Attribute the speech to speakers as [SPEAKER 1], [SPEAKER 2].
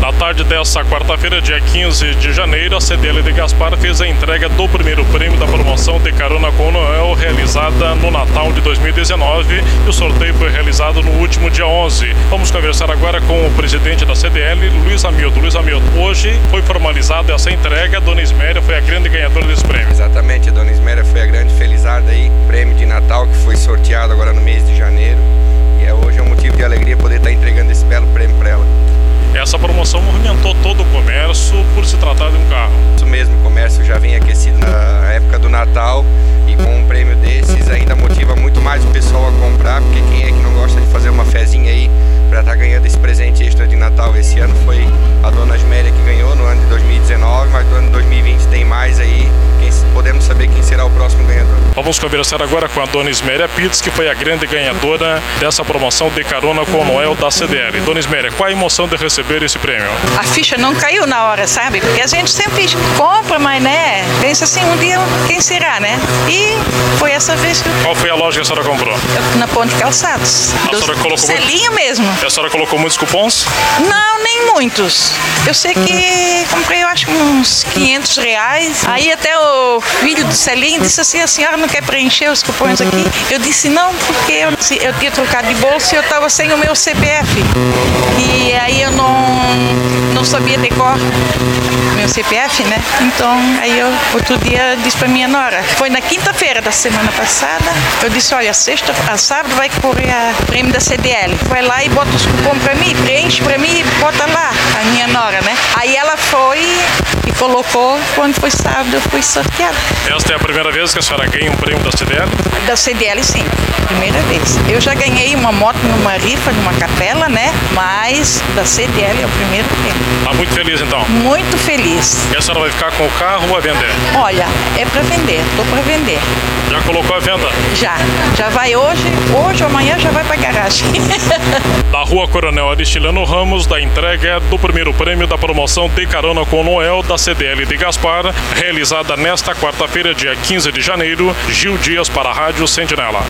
[SPEAKER 1] Na tarde desta quarta-feira, dia 15 de janeiro, a CDL de Gaspar fez a entrega do primeiro prêmio da promoção de Carona com Noel, realizada no Natal de 2019, e o sorteio foi realizado no último dia 11. Vamos conversar agora com o presidente da CDL, Luiz Hamilton. Luiz Hamilton, hoje foi formalizada essa entrega, a Dona Isméria foi a grande ganhadora desse prêmio.
[SPEAKER 2] Exatamente, a Dona Isméria foi a grande felizarda aí, prêmio de Natal que foi sorteado agora no mês de janeiro, e hoje é um motivo de alegria poder estar entregando esse belo prêmio para ela.
[SPEAKER 1] Essa promoção movimentou todo o comércio por se tratar de um carro.
[SPEAKER 2] Isso mesmo, o comércio já vem aquecido na época do Natal, e com um prêmio desses ainda motiva muito mais o pessoal a comprar, porque quem é que não gosta de fazer uma fezinha aí para estar ganhando esse presente extra de Natal? Esse ano foi a Dona Isméria que ganhou no ano de 2019, mas no ano de 2020 tem mais aí, podemos saber quem será o próximo ganhador.
[SPEAKER 1] Vamos conversar agora com a Dona Isméria Pitts, que foi a grande ganhadora dessa promoção de Carona com Noel da CDL. Dona Isméria, qual a emoção de receber esse prêmio?
[SPEAKER 3] A ficha não caiu na hora, sabe? Porque a gente sempre compra, mas né, pensa assim, um dia quem será, né? E foi essa vez que
[SPEAKER 1] Qual foi a loja que a senhora comprou?
[SPEAKER 3] na Ponte Calçados.
[SPEAKER 1] A senhora colocou
[SPEAKER 3] Selinho mesmo.
[SPEAKER 1] A senhora colocou muitos cupons?
[SPEAKER 3] Não, nem muitos. Eu sei que comprei, eu acho, uns R$500. Aí até o filho do Celinho disse assim, a senhora não quer preencher os cupons aqui? Eu disse não, porque eu tinha trocado de bolsa e eu estava sem o meu CPF. E aí eu não sabia decor meu CPF, né? Então aí eu outro dia disse pra minha nora, foi na quinta-feira da semana passada, eu disse, olha, a sábado vai correr a prêmio da CDL. Vai lá e bota os cupons pra mim, preenche pra mim e bota lá, a minha nora, né? Aí ela foi e colocou, quando foi sábado eu fui sorteada.
[SPEAKER 1] Esta é a primeira vez que a senhora ganha um prêmio da CDL?
[SPEAKER 3] Da CDL, sim, primeira vez. Eu já ganhei uma moto numa rifa, numa capela, né? Mas da CDL é o primeiro prêmio.
[SPEAKER 1] Está muito feliz então?
[SPEAKER 3] Muito feliz.
[SPEAKER 1] E a senhora vai ficar com o carro ou vai vender?
[SPEAKER 3] Olha, é para vender, tô para vender.
[SPEAKER 1] Já colocou a venda?
[SPEAKER 3] Já vai hoje ou amanhã já vai para garagem.
[SPEAKER 1] Da Rua Coronel Aristiliano Ramos, da entrega do primeiro prêmio da promoção de Carona com Noel da CDL de Gaspar, realizada nesta quarta-feira, dia 15 de janeiro, Gil Dias para a Rádio Sentinela.